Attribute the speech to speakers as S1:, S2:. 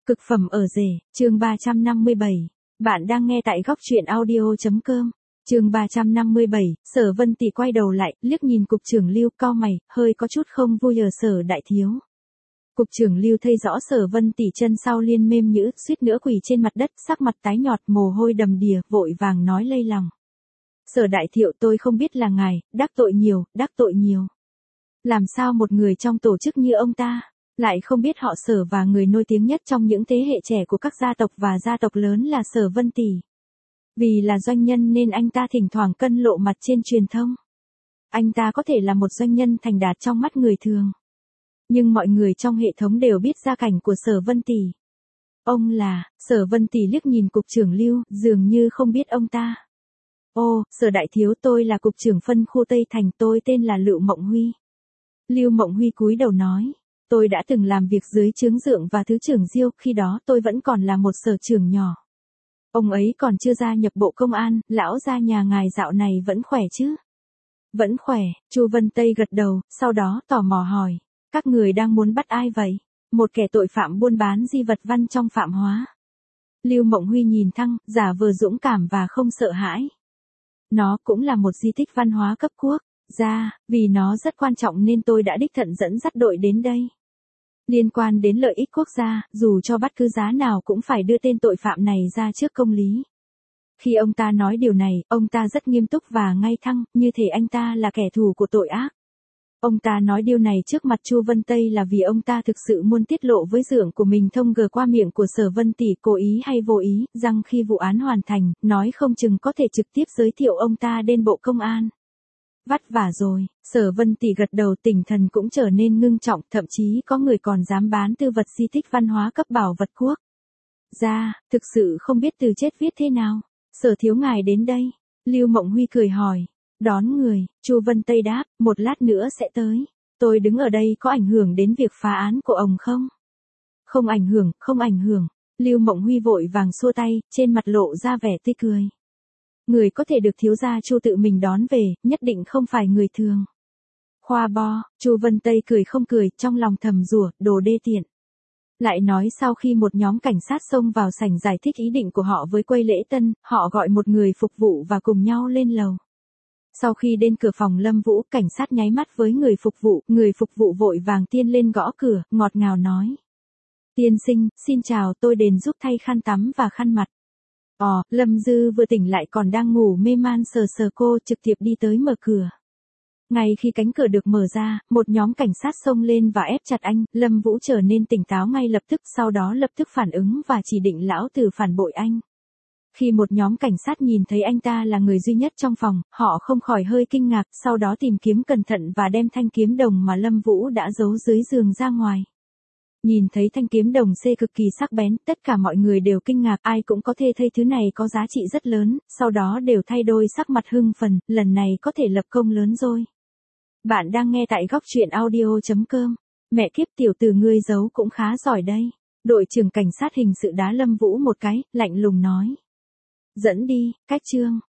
S1: Cực phẩm ở rể, chương 357. Bạn đang nghe tại góc truyện audio.com. Chương 357, Sở Vân Tỷ quay đầu lại, liếc nhìn cục trưởng Lưu, cau mày, hơi có chút không vui ở Sở đại thiếu. Cục trưởng Lưu thấy rõ Sở Vân Tỷ chân sau liên mềm nhũn, suýt nữa quỳ trên mặt đất, sắc mặt tái nhợt, mồ hôi đầm đìa, vội vàng nói lây lòng. Sở đại thiệu, tôi không biết là ngài, đắc tội nhiều. Làm sao một người trong tổ chức như ông ta lại không biết họ Sở và người nổi tiếng nhất trong những thế hệ trẻ của các gia tộc và gia tộc lớn là Sở Vân Tỷ. Vì là doanh nhân nên anh ta thỉnh thoảng cân lộ mặt trên truyền thông. Anh ta có thể là một doanh nhân thành đạt trong mắt người thường. Nhưng mọi người trong hệ thống đều biết gia cảnh của Sở Vân Tỷ. Ông là, Sở Vân Tỷ liếc nhìn cục trưởng Lưu, dường như không biết ông ta. Ô, Sở đại thiếu, tôi là cục trưởng phân khu Tây Thành, tôi tên là Lưu Mộng Huy. Lưu Mộng Huy cúi đầu nói. Tôi đã từng làm việc dưới trướng Dượng và Thứ trưởng Diêu, khi đó tôi vẫn còn là một sở trưởng nhỏ. Ông ấy còn chưa gia nhập bộ công an, lão gia nhà ngài dạo này vẫn khỏe chứ? Vẫn khỏe, Chu Vân Tây gật đầu, sau đó tò mò hỏi. Các người đang muốn bắt ai vậy? Một kẻ tội phạm buôn bán di vật văn trong phạm hóa. Lưu Mộng Huy nhìn Thăng, giả vờ dũng cảm và không sợ hãi. Nó cũng là một di tích văn hóa cấp quốc. Vì nó rất quan trọng nên tôi đã đích thân dẫn dắt đội đến đây. Liên quan đến lợi ích quốc gia, dù cho bất cứ giá nào cũng phải đưa tên tội phạm này ra trước công lý. Khi ông ta nói điều này, ông ta rất nghiêm túc và ngay thẳng, như thể anh ta là kẻ thù của tội ác. Ông ta nói điều này trước mặt Chu Vân Tây là vì ông ta thực sự muốn tiết lộ với Dượng của mình thông gờ qua miệng của Sở Vân Tỷ, cố ý hay vô ý, rằng khi vụ án hoàn thành, nói không chừng có thể trực tiếp giới thiệu ông ta đến bộ công an. Vất vả rồi, Sở Vân Tỷ gật đầu, tinh thần cũng trở nên ngưng trọng, thậm chí có người còn dám bán tư vật di tích văn hóa cấp bảo vật quốc. Thực sự không biết từ chết viết thế nào. Sở thiếu ngài đến đây. Lưu Mộng Huy cười hỏi. Đón người, Chu Vân Tây đáp, một lát nữa sẽ tới. Tôi đứng ở đây có ảnh hưởng đến việc phá án của ông không? Không ảnh hưởng. Lưu Mộng Huy vội vàng xua tay, trên mặt lộ ra vẻ tươi cười. Người có thể được thiếu gia Chu tự mình đón về, nhất định không phải người thường. Khoa bo, Chu Vân Tây cười không cười, trong lòng thầm rủa, đồ đê tiện. Lại nói sau khi một nhóm cảnh sát xông vào sảnh giải thích ý định của họ với quầy lễ tân, họ gọi một người phục vụ và cùng nhau lên lầu. Sau khi đến cửa phòng Lâm Vũ, cảnh sát nháy mắt với người phục vụ vội vàng tiên lên gõ cửa, ngọt ngào nói. Tiên sinh, xin chào, tôi đến giúp thay khăn tắm và khăn mặt. Lâm Dư vừa tỉnh lại còn đang ngủ mê man, sờ cô, trực tiếp đi tới mở cửa. Ngay khi cánh cửa được mở ra, một nhóm cảnh sát xông lên và ép chặt anh, Lâm Vũ trở nên tỉnh táo ngay lập tức, sau đó lập tức phản ứng và chỉ định lão tử phản bội anh. Khi một nhóm cảnh sát nhìn thấy anh ta là người duy nhất trong phòng, họ không khỏi hơi kinh ngạc, sau đó tìm kiếm cẩn thận và đem thanh kiếm đồng mà Lâm Vũ đã giấu dưới giường ra ngoài. Nhìn thấy thanh kiếm đồng C cực kỳ sắc bén, tất cả mọi người đều kinh ngạc, ai cũng có thể thấy thứ này có giá trị rất lớn, sau đó đều thay đổi sắc mặt hưng phấn, lần này có thể lập công lớn rồi. Bạn đang nghe tại góc truyện audio.com. Mẹ kiếp, tiểu tử ngươi giấu cũng khá giỏi đây. Đội trưởng cảnh sát hình sự đá Lâm Vũ một cái, lạnh lùng nói. Dẫn đi, cách chương.